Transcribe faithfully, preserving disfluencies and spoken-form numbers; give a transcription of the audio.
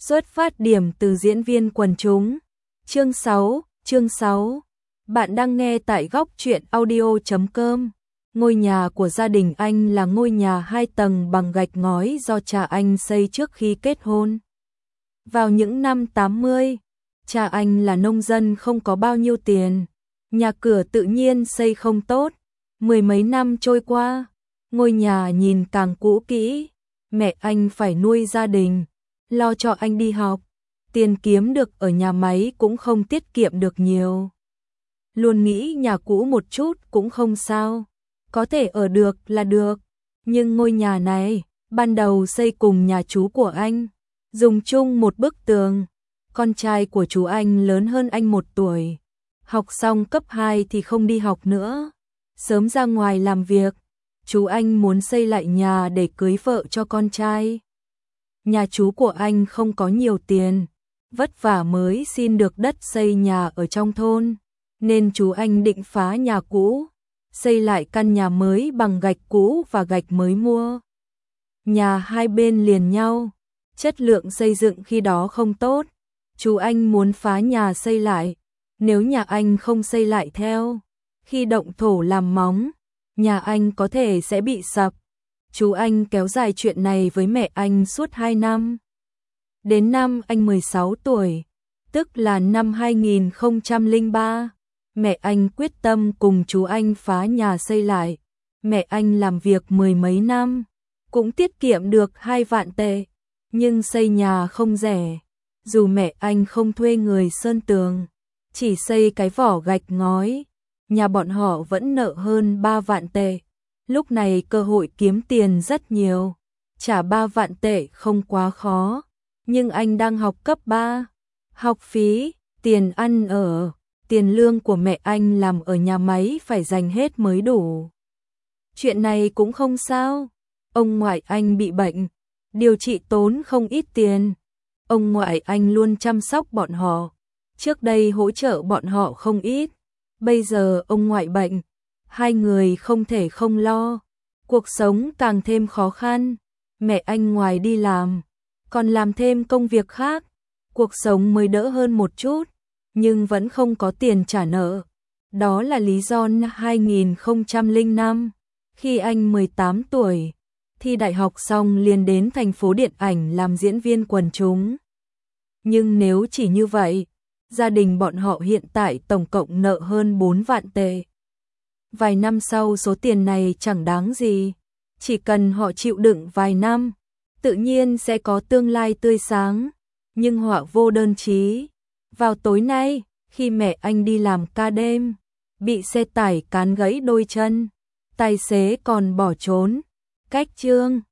Xuất phát điểm từ diễn viên quần chúng. Chương sáu, chương sáu. Bạn đang nghe tại góc truyện audio chấm com. Ngôi nhà của gia đình anh là ngôi nhà hai tầng bằng gạch ngói do cha anh xây trước khi kết hôn. Vào những năm tám mươi, cha anh là nông dân không có bao nhiêu tiền, nhà cửa tự nhiên xây không tốt. Mười mấy năm trôi qua, ngôi nhà nhìn càng cũ kỹ, mẹ anh phải nuôi gia đình, lo cho anh đi học, tiền kiếm được ở nhà máy cũng không tiết kiệm được nhiều. Luôn nghĩ nhà cũ một chút cũng không sao, có thể ở được là được, nhưng ngôi nhà này, ban đầu xây cùng nhà chú của anh, dùng chung một bức tường. Con trai của chú anh lớn hơn anh một tuổi, học xong cấp hai thì không đi học nữa, sớm ra ngoài làm việc. Chú anh muốn xây lại nhà để cưới vợ cho con trai. Nhà chú của anh không có nhiều tiền, vất vả mới xin được đất xây nhà ở trong thôn, nên chú anh định phá nhà cũ, xây lại căn nhà mới bằng gạch cũ và gạch mới mua. Nhà hai bên liền nhau, chất lượng xây dựng khi đó không tốt, chú anh muốn phá nhà xây lại, nếu nhà anh không xây lại theo, khi động thổ làm móng, nhà anh có thể sẽ bị sập. Chú anh kéo dài chuyện này với mẹ anh suốt hai năm. Đến năm anh mười sáu tuổi, tức là năm hai nghìn không trăm lẻ ba, mẹ anh quyết tâm cùng chú anh phá nhà xây lại. Mẹ anh làm việc mười mấy năm, cũng tiết kiệm được hai vạn tệ, nhưng xây nhà không rẻ. Dù mẹ anh không thuê người sơn tường, chỉ xây cái vỏ gạch ngói, nhà bọn họ vẫn nợ hơn ba vạn tệ. Lúc này cơ hội kiếm tiền rất nhiều, trả ba vạn tệ không quá khó, nhưng anh đang học cấp ba, học phí, tiền ăn ở, tiền lương của mẹ anh làm ở nhà máy phải dành hết mới đủ. Chuyện này cũng không sao, ông ngoại anh bị bệnh, điều trị tốn không ít tiền, ông ngoại anh luôn chăm sóc bọn họ, trước đây hỗ trợ bọn họ không ít, bây giờ ông ngoại bệnh, hai người không thể không lo, cuộc sống càng thêm khó khăn. Mẹ anh ngoài đi làm, còn làm thêm công việc khác, cuộc sống mới đỡ hơn một chút, nhưng vẫn không có tiền trả nợ. Đó là lý do năm hai nghìn không trăm lẻ năm, khi anh mười tám tuổi, thi đại học xong liền đến thành phố điện ảnh làm diễn viên quần chúng. Nhưng nếu chỉ như vậy, gia đình bọn họ hiện tại tổng cộng nợ hơn bốn vạn tệ. Vài năm sau số tiền này chẳng đáng gì, chỉ cần họ chịu đựng vài năm, tự nhiên sẽ có tương lai tươi sáng. Nhưng họa vô đơn chí, vào tối nay, khi mẹ anh đi làm ca đêm, bị xe tải cán gãy đôi chân, tài xế còn bỏ trốn. Cách chương